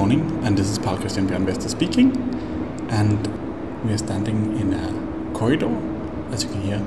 morning, and this is Paul Christian Bjørn Vester speaking, and we are standing in a corridor. As you can hear,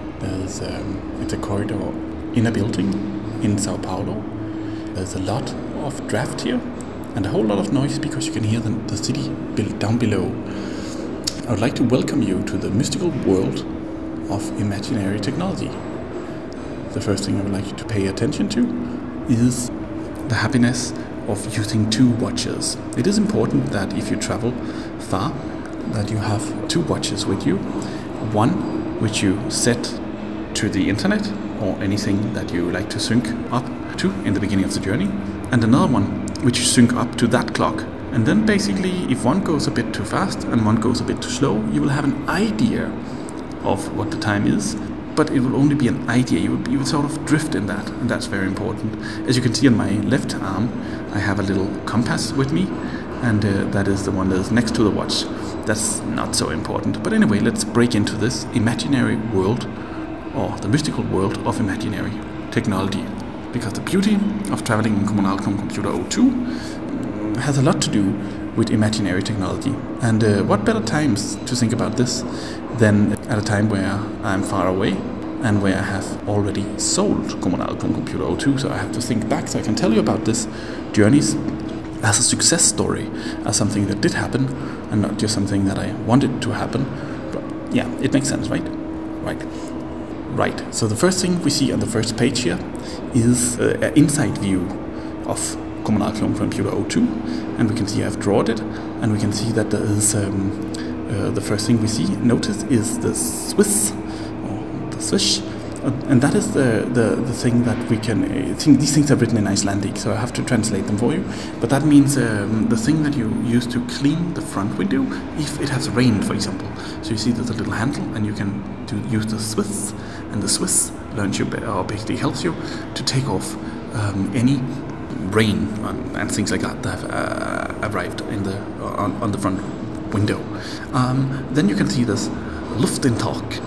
it's a corridor in a building in Sao Paulo. There's a lot of draft here and a whole lot of noise because you can hear the city down below. I would like to welcome you to the mystical world of imaginary technology. The first thing I would like you to pay attention to is the happiness of using two watches. It is important that if you travel far, that you have two watches with you. One which you set to the internet or anything that you like to sync up to in the beginning of the journey, and another one which you sync up to that clock. And then basically, if one goes a bit too fast and one goes a bit too slow, you will have an idea of what the time is, but it will only be an idea. You will sort of drift in that, and that's very important. As you can see on my left arm, I have a little compass with me, and that is the one that is next to the watch. That's not so important. But anyway, let's break into this imaginary world, or the mystical world of imaginary technology. Because the beauty of traveling in Kommunalklumme Computer O2 has a lot to do with imaginary technology. And what better times to think about this than at a time where I'm far away and where I have already sold Kommunalklumme Computer O2, so I have to think back so I can tell you about this journeys as a success story, as something that did happen and not just something that I wanted to happen. But yeah, it makes sense, right? Right. So the first thing we see on the first page here is an inside view of Kommunalklumme Computer O2, and we can see I've drawn it, and we can see that there is the first thing we see, notice, is the Swiss, or the swish, and that is the thing that we can, these things are written in Icelandic, so I have to translate them for you, but that means the thing that you use to clean the front window if it has rained, for example. So you see there's a little handle, and you can use the Swiss, and the Swiss learns you, or basically helps you to take off any rain and things like that have arrived in on the front window. Then you can see this Lufteintak,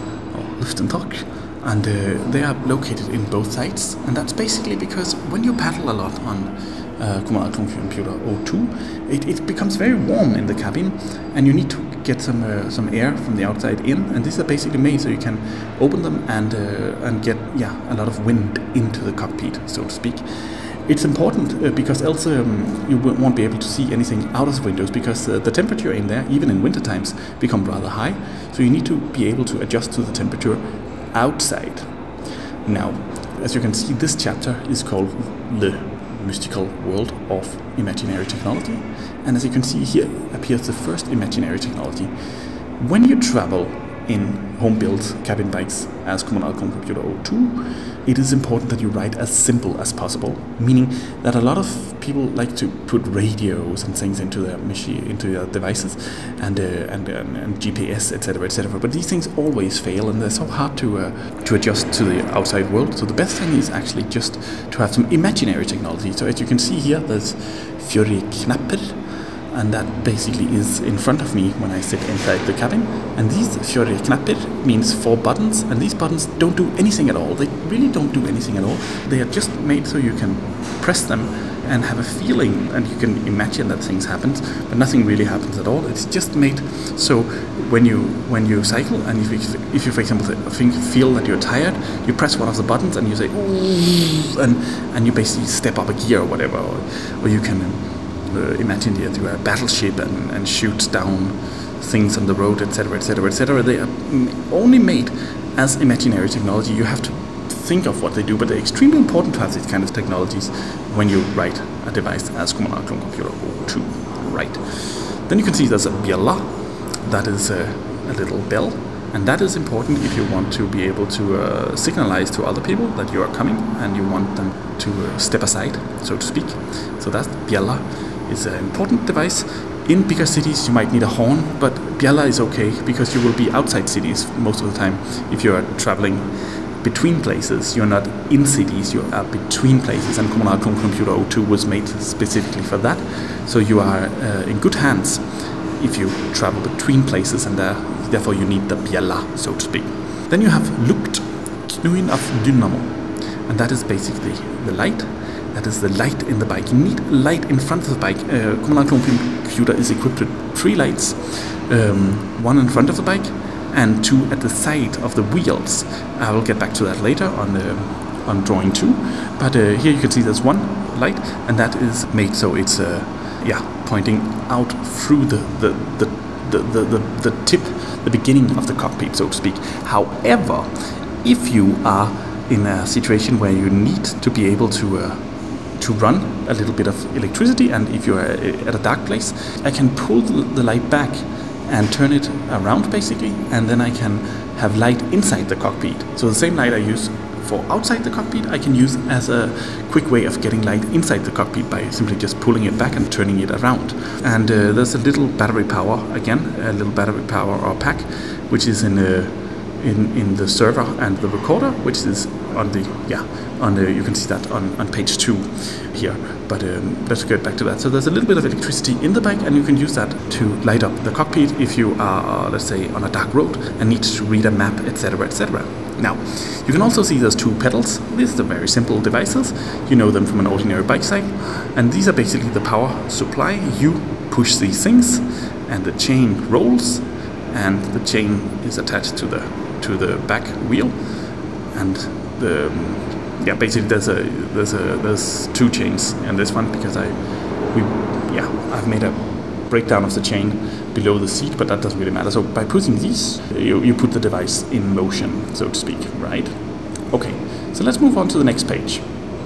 and they are located in both sides, and that's basically because when you paddle a lot on Kommunalklumme Computer O2, it becomes very warm in the cabin, and you need to get some air from the outside in, and these are basically made so you can open them and get a lot of wind into the cockpit, so to speak. It's important because else you won't be able to see anything out of the windows, because the temperature in there, even in winter times, become rather high. So you need to be able to adjust to the temperature outside. Now, as you can see, this chapter is called The Mystical World of Imaginary Technology. And as you can see, here appears the first imaginary technology. When you travel in home-built cabin bikes as Kommunalklumme Computer O2, it is important that you ride as simple as possible, meaning that a lot of people like to put radios and things into their machine, into their devices, and GPS, etc. But these things always fail, and they're so hard to adjust to the outside world. So the best thing is actually just to have some imaginary technology. So as you can see here, there's fjórir knappir, and that basically is in front of me when I sit inside the cabin. And these fjórir knappir means 4 buttons, and these buttons don't do anything at all. They really don't do anything at all. They are just made so you can press them and have a feeling, and you can imagine that things happen, but nothing really happens at all. It's just made so when you cycle, and if you for example feel that you're tired, you press one of the buttons and you say ooh, and you basically step up a gear or whatever, or you can imagine that you are a battleship and shoot down things on the road, etc. They are only made as imaginary technology. You have to think of what they do, but they're extremely important to have these kind of technologies when you write a device as Kommunalklumme Computer O2. Right. Then you can see there's a bjella, that is a little bell, and that is important if you want to be able to signalize to other people that you are coming and you want them to step aside, so to speak. So that bjella is an important device. In bigger cities you might need a horn, but bjella is okay because you will be outside cities most of the time. If you are traveling between places, you're not in cities, you are between places, and Kommunalklumme Computer O2 was made specifically for that. So you are in good hands if you travel between places, and therefore you need the bjella, so to speak. Then you have lukt, knúin af dynamo, and that is basically the light. that is the light in the bike. You need light in front of the bike. Kommunal Clone Computer is equipped with 3 lights, one in front of the bike and 2 at the side of the wheels. I will get back to that later on drawing 2. But here you can see there's 1 light, and that is made so it's pointing out through the tip, the beginning of the cockpit, so to speak. However, if you are in a situation where you need to be able to run a little bit of electricity, and if you're at a dark place, I can pull the light back and turn it around basically, and then I can have light inside the cockpit. So the same light I use for outside the cockpit, I can use as a quick way of getting light inside the cockpit by simply just pulling it back and turning it around. And there's a little battery power, again, a little battery power or pack, which is in the server and the recorder, which is on the you can see that on page 2 here. But let's get back to that. So there's a little bit of electricity in the bike, and you can use that to light up the cockpit if you are, let's say, on a dark road and need to read a map, etc., etc. Now, you can also see there's 2 pedals. These are very simple devices. You know them from an ordinary bike cycle, and these are basically the power supply. You push these things, and the chain rolls, and the chain is attached to the back wheel, and basically there's 2 chains in this one because I've made a breakdown of the chain below the seat, but that doesn't really matter. So by pushing these, you put the device in motion, so to speak, right? Okay, so let's move on to the next page.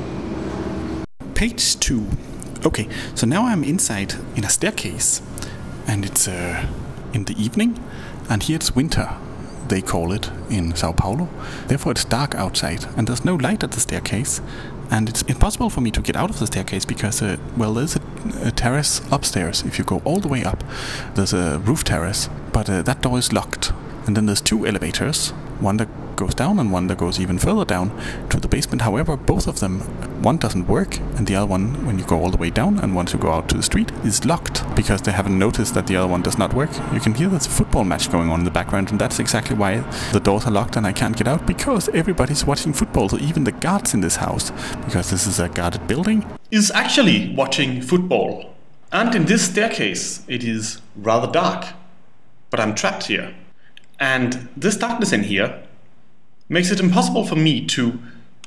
Page 2. Okay, so now I'm inside in a staircase, and it's in the evening, and here it's winter, they call it in Sao Paulo. Therefore it's dark outside, and there's no light at the staircase, and it's impossible for me to get out of the staircase because there's a terrace upstairs. If you go all the way up, there's a roof terrace, but that door is locked. And then there's 2 elevators, one that goes down and one that goes even further down to the basement. However, both of them, one doesn't work, and the other one, when you go all the way down and once you go out to the street, is locked because they haven't noticed that the other one does not work. You can hear there's a football match going on in the background, and that's exactly why the doors are locked and I can't get out, because everybody's watching football. So even the guards in this house, because this is a guarded building, is actually watching football. And in this staircase, it is rather dark, but I'm trapped here. And this darkness in here makes it impossible for me to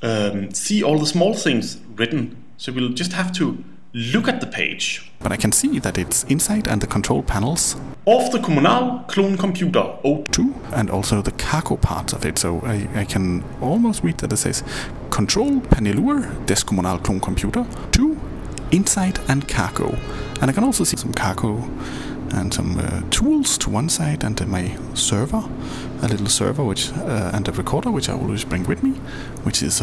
see all the small things written. So we'll just have to look at the page. But I can see that it's inside and the control panels of the Kommunal Clone Computer O2, and also the cargo parts of it. So I can almost read that it says Control Panelur des Kommunal Clone Computer 2, Inside and Cargo. And I can also see some cargo and some tools to one side, and my server, a little server and a recorder, which I always bring with me, which is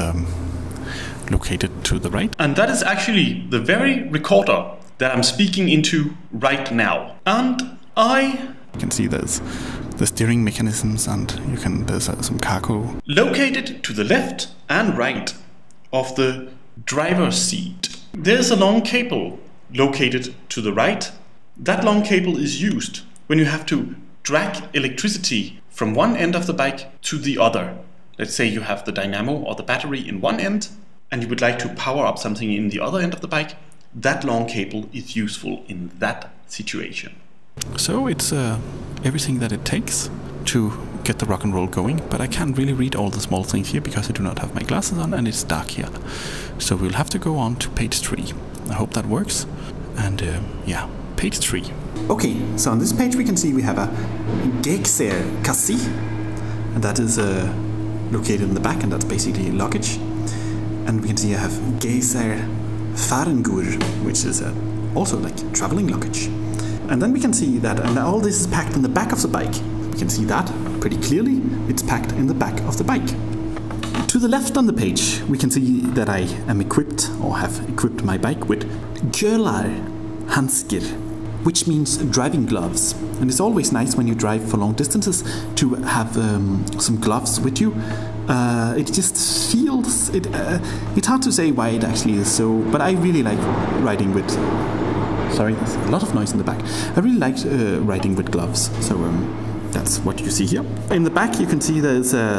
located to the right. And that is actually the very recorder that I'm speaking into right now. And you can see there's the steering mechanisms, and there's some cargo located to the left and right of the driver's seat. There's a long cable located to the right. That long cable is used when you have to drag electricity from one end of the bike to the other. Let's say you have the dynamo or the battery in one end, and you would like to power up something in the other end of the bike. That long cable is useful in that situation. So it's everything that it takes to get the rock and roll going, but I can't really read all the small things here because I do not have my glasses on and it's dark here. So we'll have to go on to page 3. I hope that works. And page 3. Okay, so on this page we can see we have a Gexer Kassi, and that is located in the back, and that's basically luggage. And we can see I have Gexer Farengur, which is also like traveling luggage. And then we can see that, and all this is packed in the back of the bike. We can see that pretty clearly. It's packed in the back of the bike. To the left on the page, we can see that I am equipped, or have equipped my bike with Gölar Handskir, which means driving gloves. And it's always nice when you drive for long distances to have some gloves with you. It just feels, it's hard to say why it actually is so, but I really like riding with, sorry, there's a lot of noise in the back. I really like riding with gloves, so that's what you see here. In the back you can see there's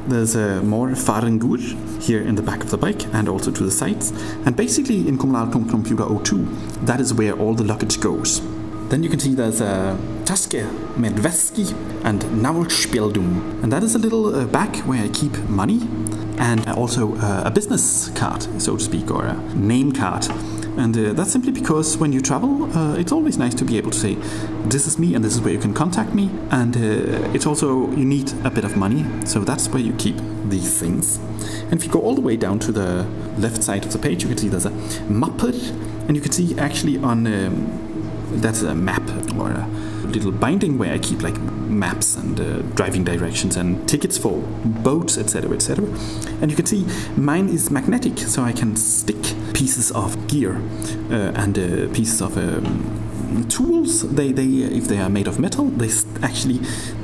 there's more Farengur here in the back of the bike and also to the sides. And basically in Kommunalklon-computer 02, that is where all the luggage goes. Then you can see there's a Taske med väski and Navlspjeldum. And that is a little bag where I keep money and also a business card, so to speak, or a name card. And that's simply because when you travel, it's always nice to be able to say, this is me and this is where you can contact me. And it's also, you need a bit of money, so that's where you keep these things. And if you go all the way down to the left side of the page, you can see there's a mapper. And you can see actually on, that's a map or a little binding where I keep like maps and driving directions and tickets for boats, etc., etc. And you can see mine is magnetic, so I can stick pieces of gear and pieces of tools. They if they are made of metal, they actually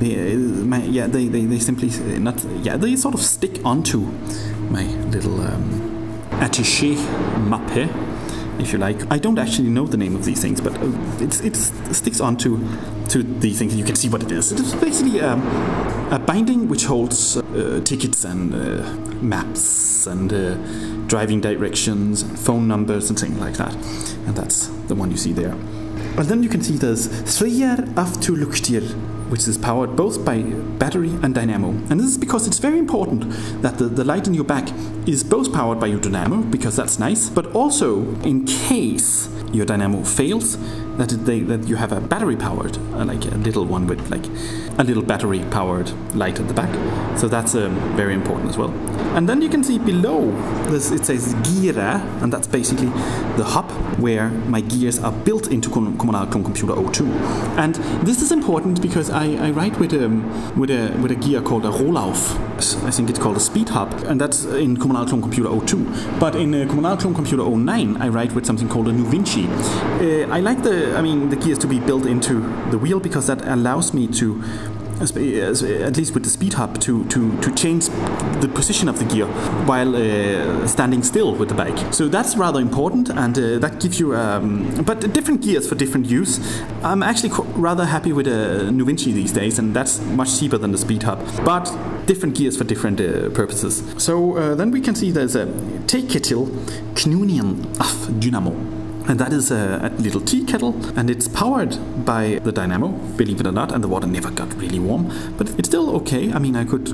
they simply not they sort of stick onto my little attaché mappe, if you like. I don't actually know the name of these things, but it sticks onto these things. You can see what it is. It is basically a binding which holds tickets and maps and driving directions, and phone numbers and things like that. And that's the one you see there. Well, then you can see there's Srier Afturluktir, which is powered both by battery and dynamo. And this is because it's very important that the light in your back is both powered by your dynamo, because that's nice, but also in case your dynamo fails, that you have a battery powered, like a little one with like a little battery powered light at the back. So that's very important as well. And then you can see below this, it says Gira, and that's basically the hub where my gears are built into Kommunalklon-computer 02. And this is important because I write with a gear called a Rohlauf. I think it's called a speed hub, and that's in Kommunalklon-computer 02. But in Kommunalklon-computer 09, I write with something called a Nuvinci. I like the gears to be built into the wheel because that allows me to, at least with the speed hub, to change the position of the gear while standing still with the bike. So that's rather important, and that gives you but different gears for different use. I'm actually rather happy with a Nuvinci these days, and that's much cheaper than the speed hub, but different gears for different purposes. So then we can see there's a Teiketil Knunian of Dynamo. And that is a little tea kettle, and it's powered by the dynamo, believe it or not, and the water never got really warm, but it's still okay. I mean, I could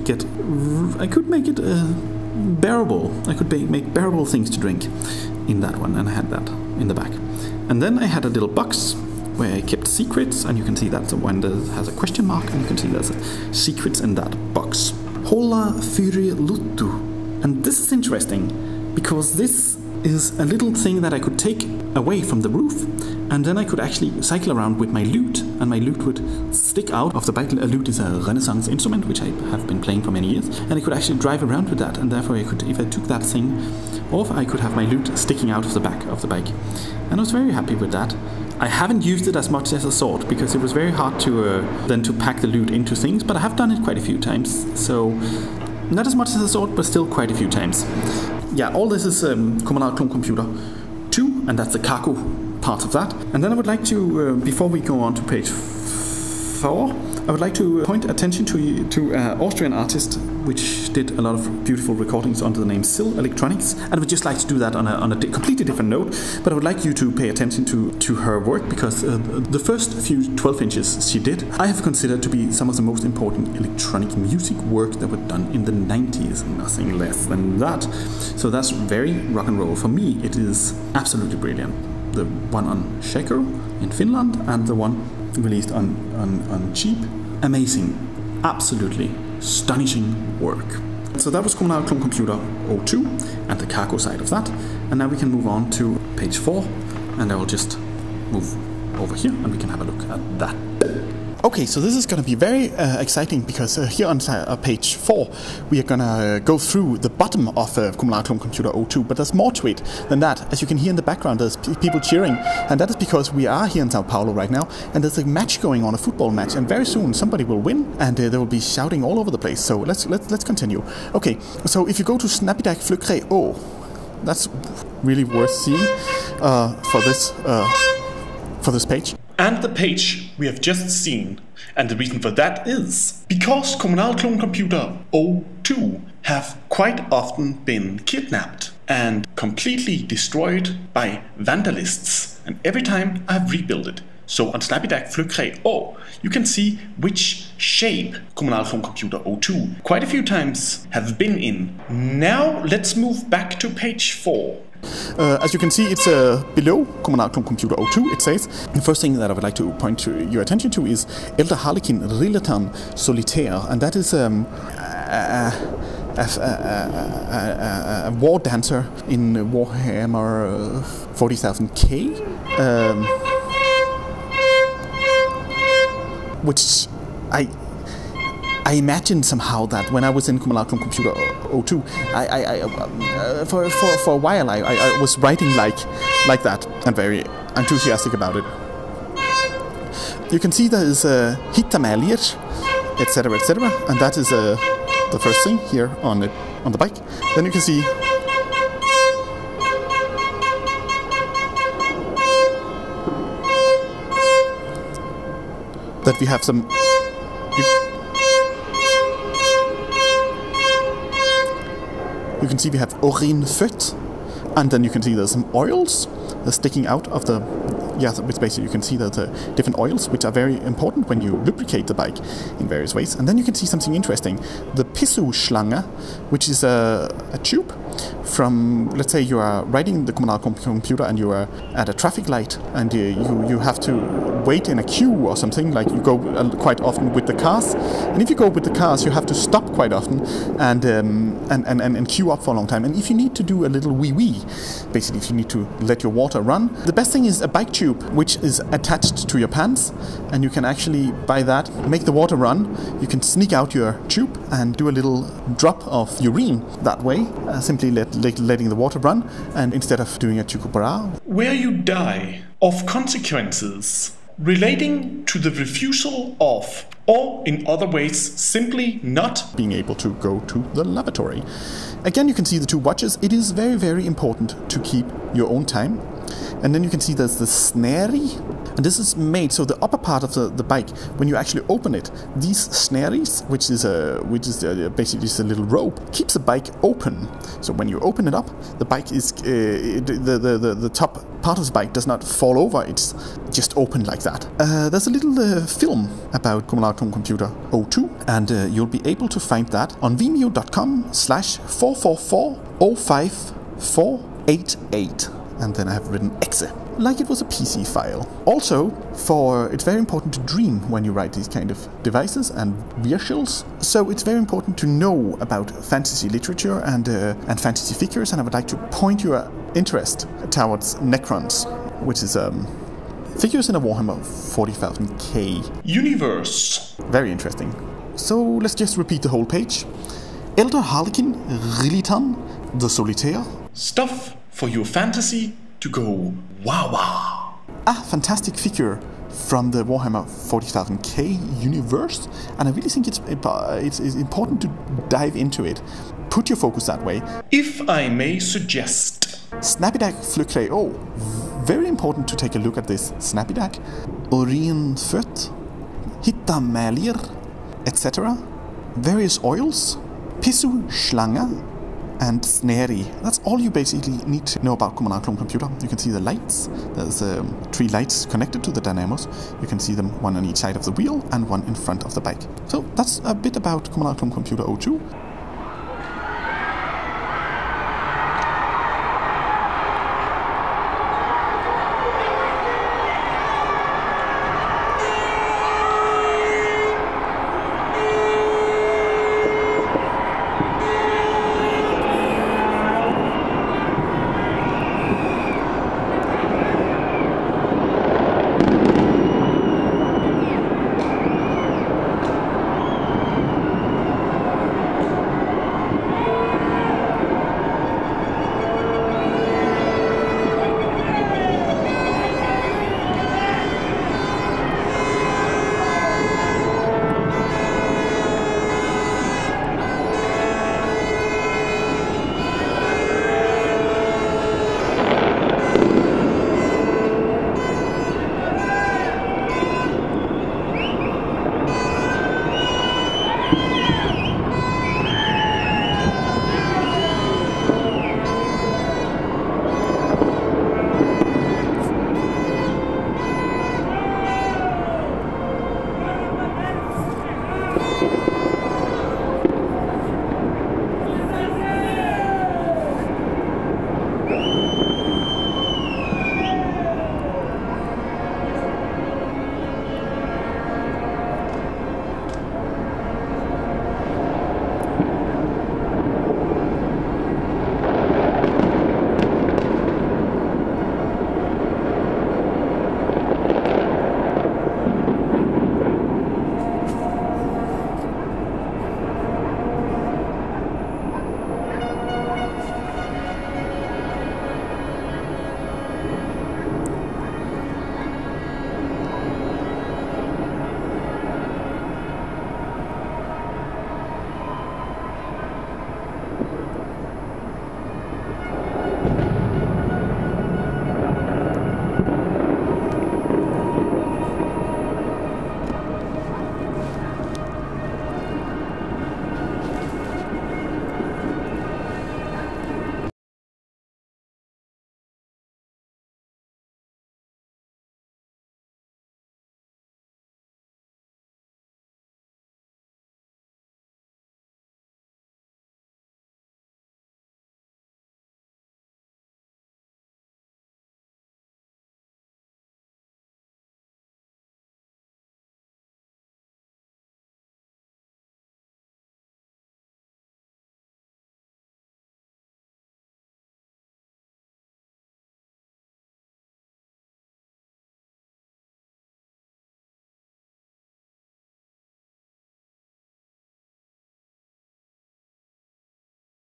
make it bearable. I could make bearable things to drink in that one, and I had that in the back. And then I had a little box where I kept secrets, and you can see that's the one that has a question mark, and you can see there's secrets in that box. Hola Fyri Luttu. And this is interesting, because this is a little thing that I could take away from the roof, and then I could actually cycle around with my lute, and my lute would stick out of the bike. A lute is a Renaissance instrument which I have been playing for many years, and I could actually drive around with that, and therefore I could, if I took that thing off, I could have my lute sticking out of the back of the bike. And I was very happy with that. I haven't used it as much as I thought, because it was very hard to pack the lute into things, but I have done it quite a few times, so not as much as I thought, but still quite a few times. Yeah, all this is Kommunalklon-computer 2, and that's the cargo part of that. And then I would like to, before we go on to page 4, I would like to point attention to an Austrian artist which did a lot of beautiful recordings under the name Sill Electronics. And I would just like to do that on a completely different note, but I would like you to pay attention to her work, because the first few 12 inches she did, I have considered to be some of the most important electronic music work that were done in the 90s, nothing less than that. So that's very rock and roll. For me, it is absolutely brilliant. The one on Shaker in Finland and the one released on Cheap. Amazing, absolutely astonishing work. So that was Kommunalklon-computer 02 and the cargo side of that. And now we can move on to page 4, and I will just move over here and we can have a look at that. Okay, so this is going to be very exciting, because here on page 4 we are going to go through the bottom of Kommunalklon-computer 02, but there's more to it than that. As you can hear in the background, there's people cheering, and that is because we are here in Sao Paulo right now, and there's a match going on, a football match, and very soon somebody will win, and they will be shouting all over the place. So let's continue. Okay, so if you go to Snappydack Flugre O, that's really worth seeing for this page. And the page we have just seen, and the reason for that is because Kommunalklon-computer O2 have quite often been kidnapped and completely destroyed by vandalists, and every time I've rebuilt it. So on Snappydac Flygtræ Å, you can see which shape Kommunalkronecomputer O2 quite a few times have been in. Now let's move back to page 4. As you can see, it's below Kommunalkronecomputer O2. It says, the first thing that I would like to point to your attention to is Elder Harlekin Rilletan Solitaire, and that is a war dancer in Warhammer 40,000K, which I imagined somehow that when I was in Kommunalkronecomputer O2, for a while I was writing like that and very enthusiastic about it. You can see there is Hitta Malier, etc., etc., and that is the first thing here on the bike. Then you can see that we have some. You can see we have Orin Født, and then you can see there's some oils sticking out of the, which basically you can see that the different oils, which are very important when you lubricate the bike in various ways. And then you can see something interesting, the Pissuslange, which is a tube from, let's say you are riding the Kommunalkronecomputer and you are at a traffic light and you have to wait in a queue or something, like you go quite often with the cars. And if you go with the cars, you have to stop quite often and queue up for a long time. And if you need to do a little wee-wee, basically if you need to let your water run, the best thing is a bike tube which is attached to your pants, and you can actually, by that, make the water run. You can sneak out your tube and do a little drop of urine that way, simply letting the water run, and instead of doing a Tycho Brahe. Where you die of consequences relating to the refusal of, or in other ways simply not being able to go to the lavatory. Again, you can see the two watches. It is very, very important to keep your own time. And then you can see there's the snary, and this is made so the upper part of the bike, when you actually open it, these snaries, which is basically just a little rope, keeps the bike open. So when you open it up, the bike is the top part of the bike does not fall over. It's just open like that. There's a little film about Kommunalkronecomputer O2, and you'll be able to find that on vimeo.com/444054888. And then I have written exe, like it was a PC file. Also, it's very important to dream when you write these kind of devices and visuals. So it's very important to know about fantasy literature and fantasy figures. And I would like to point your interest towards Necrons, which is figures in a Warhammer 40,000K universe. Very interesting. So let's just repeat the whole page. Elder Harlekin Rilletan the Solitaire. Stuff for your fantasy to go wow wow. A fantastic figure from the Warhammer 40,000K universe, and I really think it's important to dive into it. Put your focus that way. If I may suggest, Snappydac Flygtræ Å. Very important to take a look at this Snappydac. Orin Født, Hitta Malier, etc. Various oils, Pissuslange, and snary. That's all you basically need to know about Kommunalkronecomputer. You can see the lights. There's 3 lights connected to the dynamos. You can see them, one on each side of the wheel and one in front of the bike. So that's a bit about Kommunalkronecomputer O2.